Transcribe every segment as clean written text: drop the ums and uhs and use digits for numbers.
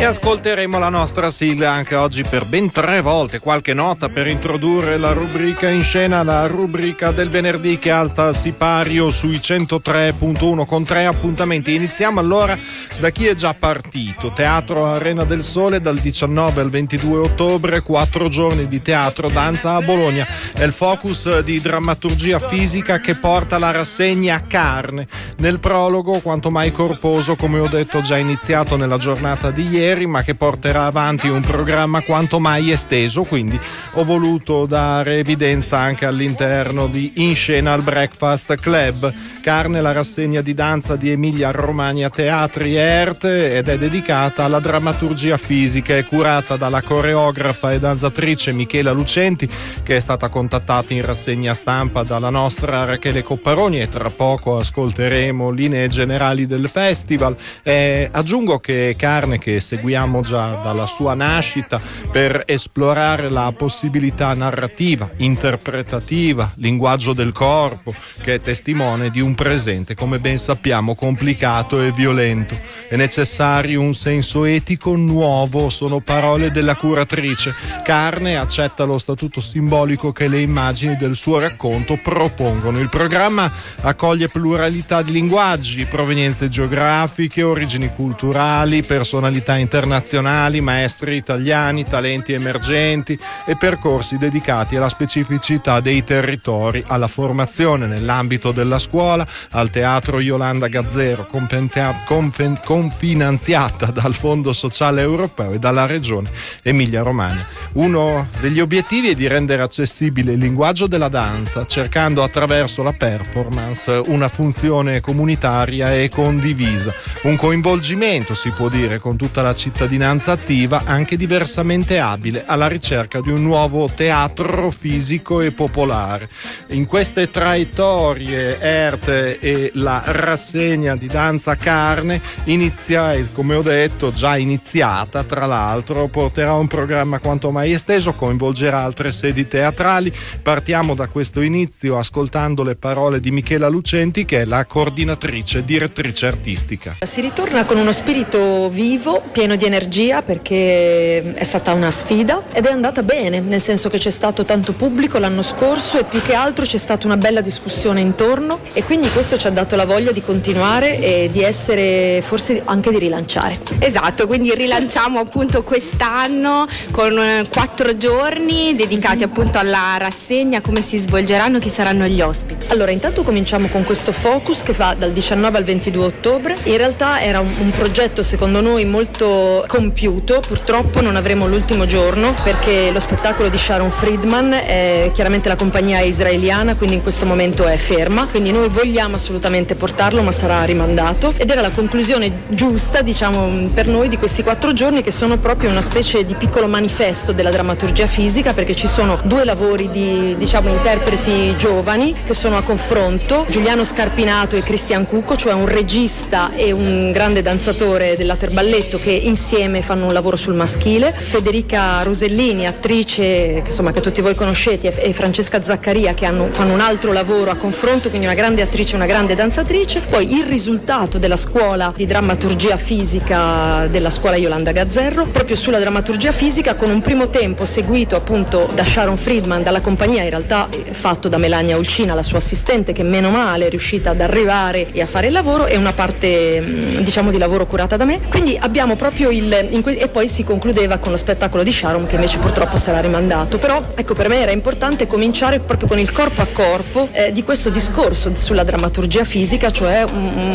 E ascolteremo la nostra sigla anche oggi per ben 3 volte. Qualche nota per introdurre la rubrica in scena, la rubrica del venerdì che alza il sipario sui 103.1 con 3 appuntamenti. Iniziamo allora da chi è già partito. Teatro Arena del Sole dal 19 al 22 ottobre, 4 giorni di teatro danza a Bologna. È il focus di drammaturgia fisica che porta la rassegna Carne. Nel prologo, quanto mai corposo, come ho detto, già iniziato nella giornata di ieri, ma che porterà avanti un programma quanto mai esteso, quindi ho voluto dare evidenza anche all'interno di In Scena al Breakfast Club. Carne, la rassegna di danza di Emilia Romagna Teatri e Erte, ed è dedicata alla drammaturgia fisica. È curata dalla coreografa e danzatrice Michela Lucenti, che è stata contattata in rassegna stampa dalla nostra Rachele Copparoni, e tra poco ascolteremo linee generali del festival. Aggiungo che Carne, che seguiamo già dalla sua nascita per esplorare la possibilità narrativa, interpretativa, linguaggio del corpo, che è testimone di un presente, come ben sappiamo, complicato e violento. È necessario un senso etico nuovo, sono parole della curatrice. Carne accetta lo statuto simbolico che le immagini del suo racconto propongono. Il programma accoglie pluralità di linguaggi, provenienze geografiche, origini culturali, personalità internazionali, maestri italiani, talenti emergenti e percorsi dedicati alla specificità dei territori, alla formazione nell'ambito della scuola, al teatro Iolanda Gazzero, confinanziata dal Fondo Sociale Europeo e dalla Regione Emilia Romagna. Uno degli obiettivi è di rendere accessibile il linguaggio della danza, cercando attraverso la performance una funzione comunitaria e condivisa, un coinvolgimento, si può dire, con tutta la cittadinanza attiva, anche diversamente abile, alla ricerca di un nuovo teatro fisico e popolare. In queste traiettorie Erte e la rassegna di danza Carne come ho detto, già iniziata, tra l'altro, porterà un programma quanto mai esteso, coinvolgerà altre sedi teatrali. Partiamo da questo inizio ascoltando le parole di Michela Lucenti, che è la coordinatrice, direttrice artistica. Si ritorna con uno spirito vivo, pieno di energia, perché è stata una sfida ed è andata bene, nel senso che c'è stato tanto pubblico l'anno scorso e più che altro c'è stata una bella discussione intorno, e quindi questo ci ha dato la voglia di continuare e di essere, forse anche di rilanciare. Esatto, quindi rilanciamo appunto quest'anno con 4 giorni dedicati appunto alla rassegna. Come si svolgeranno, chi saranno gli ospiti? Allora, intanto cominciamo con questo focus che va dal 19 al 22 ottobre. In realtà era un progetto secondo noi molto compiuto, purtroppo non avremo l'ultimo giorno perché lo spettacolo di Sharon Friedman è chiaramente la compagnia israeliana, quindi in questo momento è ferma, quindi noi vogliamo assolutamente portarlo, ma sarà rimandato, ed era la conclusione giusta, diciamo, per noi di questi 4 giorni, che sono proprio una specie di piccolo manifesto della drammaturgia fisica, perché ci sono 2 lavori di, diciamo, interpreti giovani che sono a confronto, Giuliano Scarpinato e Cristian Cucco, cioè un regista e un grande danzatore dell'Aterballetto, che insieme fanno un lavoro sul maschile, Federica Rosellini, attrice che tutti voi conoscete, e Francesca Zaccaria, che fanno un altro lavoro a confronto, quindi una grande attrice e una grande danzatrice. Poi il risultato della scuola di drammaturgia fisica della scuola Iolanda Gazzerro, proprio sulla drammaturgia fisica, con un primo tempo seguito appunto da Sharon Friedman, dalla compagnia, in realtà fatto da Melania Ulcina, la sua assistente, che meno male è riuscita ad arrivare e a fare il lavoro, e una parte diciamo di lavoro curata da me. Quindi abbiamo proprio e poi si concludeva con lo spettacolo di Sharon, che invece purtroppo sarà rimandato. Però ecco, per me era importante cominciare proprio con il corpo a corpo di questo discorso sulla drammaturgia fisica, cioè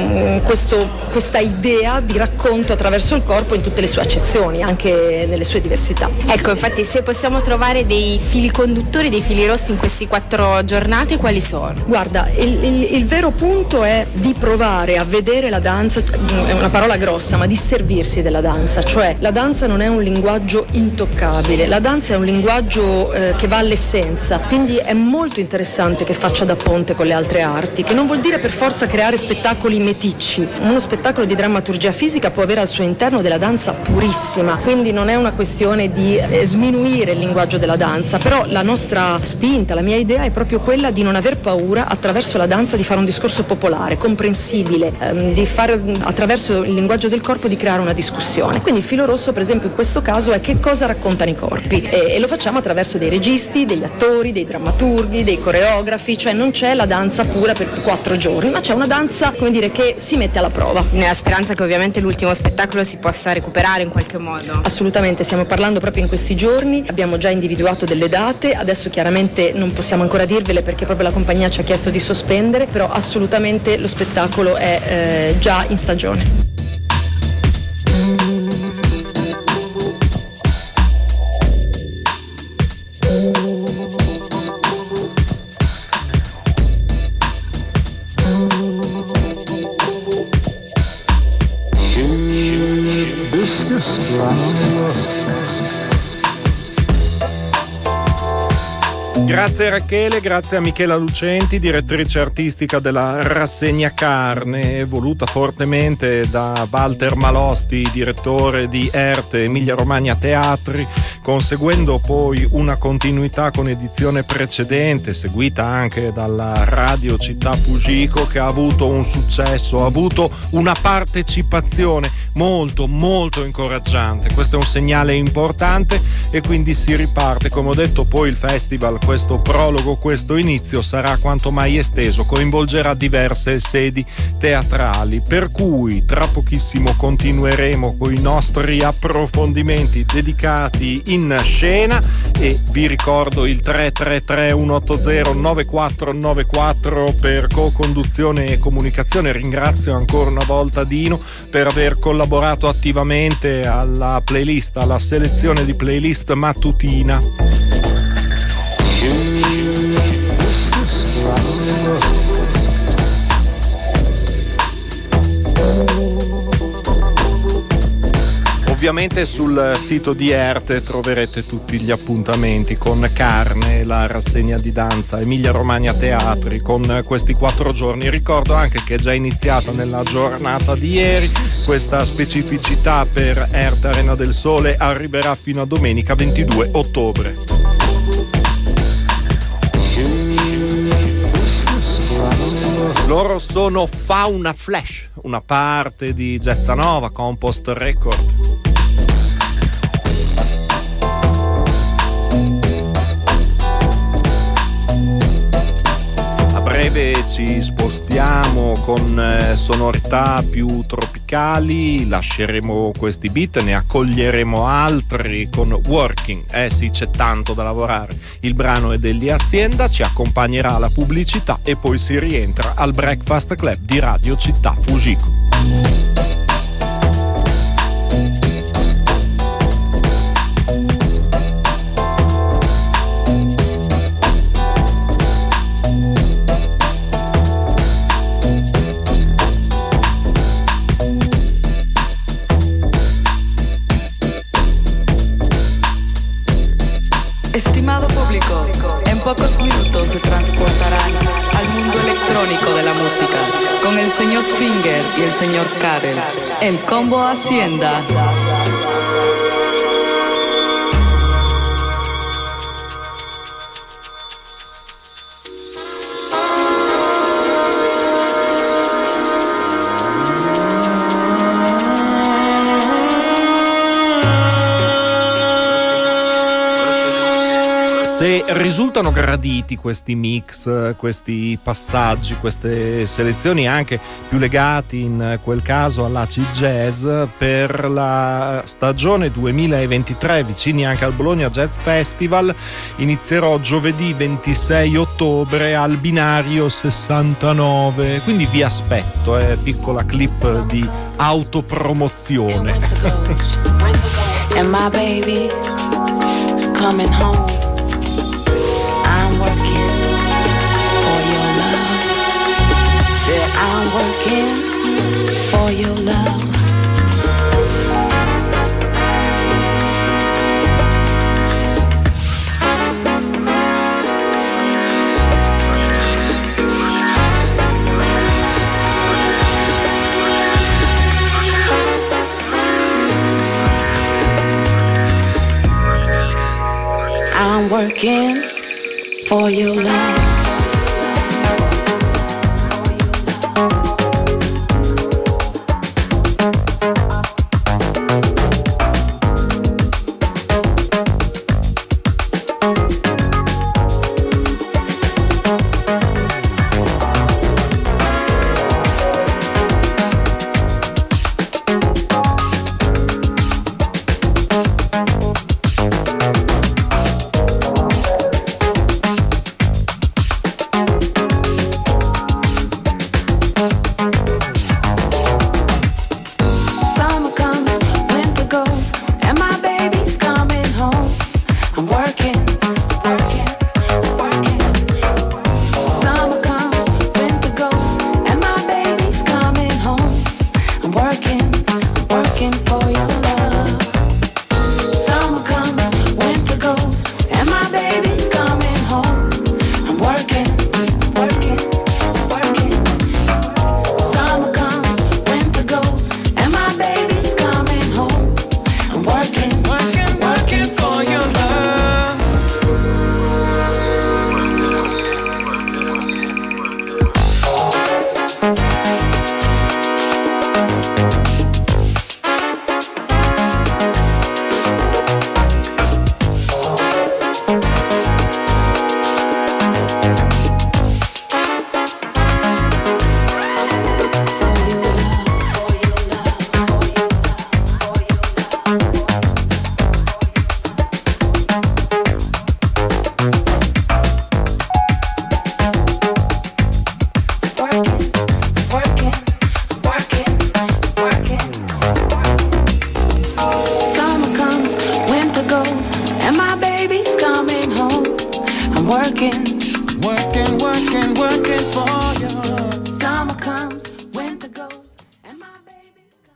questa idea di racconto attraverso il corpo in tutte le sue accezioni, anche nelle sue diversità. Ecco, infatti, se possiamo trovare dei fili conduttori, dei fili rossi in questi 4 giornate, quali sono? Guarda, il vero punto è di provare a vedere la danza, è una parola grossa, ma di servirsi della danza, cioè la danza non è un linguaggio intoccabile, la danza è un linguaggio che va all'essenza, quindi è molto interessante che faccia da ponte con le altre arti, che non vuol dire per forza creare spettacoli meticci. Uno spettacolo di drammaturgia fisica può avere al suo interno della danza purissima, quindi non è una questione di sminuire il linguaggio della danza, però la nostra spinta, la mia idea è proprio quella di non aver paura attraverso la danza di fare un discorso popolare, comprensibile, di fare attraverso il linguaggio del corpo, di creare una discussione. discussione. Quindi il filo rosso, per esempio, in questo caso è che cosa raccontano i corpi, e lo facciamo attraverso dei registi, degli attori, dei drammaturghi, dei coreografi, cioè non c'è la danza pura per 4 giorni, ma c'è una danza, come dire, che si mette alla prova. Nella speranza che ovviamente l'ultimo spettacolo si possa recuperare in qualche modo. Assolutamente, stiamo parlando proprio in questi giorni, abbiamo già individuato delle date, adesso chiaramente non possiamo ancora dirvele perché proprio la compagnia ci ha chiesto di sospendere, però assolutamente lo spettacolo è già in stagione. Grazie Rachele, grazie a Michela Lucenti, direttrice artistica della rassegna Carne, voluta fortemente da Walter Malosti, direttore di ERTE Emilia Romagna Teatri, conseguendo poi una continuità con edizione precedente, seguita anche dalla Radio Città Fugico, che ha avuto un successo, ha avuto una partecipazione molto molto incoraggiante. Questo è un segnale importante e quindi si riparte. Come ho detto, poi il festival, questo prologo, questo inizio sarà quanto mai esteso, coinvolgerà diverse sedi teatrali, per cui tra pochissimo continueremo con i nostri approfondimenti dedicati in scena e vi ricordo il 333 180 9494 per co-conduzione e comunicazione. Ringrazio ancora una volta Dino per aver collaborato attivamente alla playlist, alla selezione di playlist mattutina. Ovviamente sul sito di ERTE troverete tutti gli appuntamenti con Carne, la rassegna di danza Emilia Romagna Teatri, con questi 4 giorni. Ricordo anche che è già iniziata nella giornata di ieri, questa specificità per ERTE Arena del Sole arriverà fino a domenica 22 ottobre. Loro sono Fauna Flash, una parte di Gezzanova, Compost Record. A breve ci spostiamo con sonorità più tropicali, lasceremo questi beat, ne accoglieremo altri con Working. Sì, c'è tanto da lavorare. Il brano è degli Hacienda, ci accompagnerà la pubblicità e poi si rientra al Breakfast Club di Radio Città Fugico. Estimado público, en pocos minutos se transportarán al mundo electrónico de la música con el señor Finger y el señor Karel, el combo Hacienda. Se risultano graditi questi mix, questi passaggi, queste selezioni anche più legati in quel caso all'ACI Jazz, per la stagione 2023 vicini anche al Bologna Jazz Festival inizierò giovedì 26 ottobre al binario 69, quindi vi aspetto, piccola clip di autopromozione. And my baby is coming home. I'm working for your love. Yeah, I'm working for your love. I'm working for your love.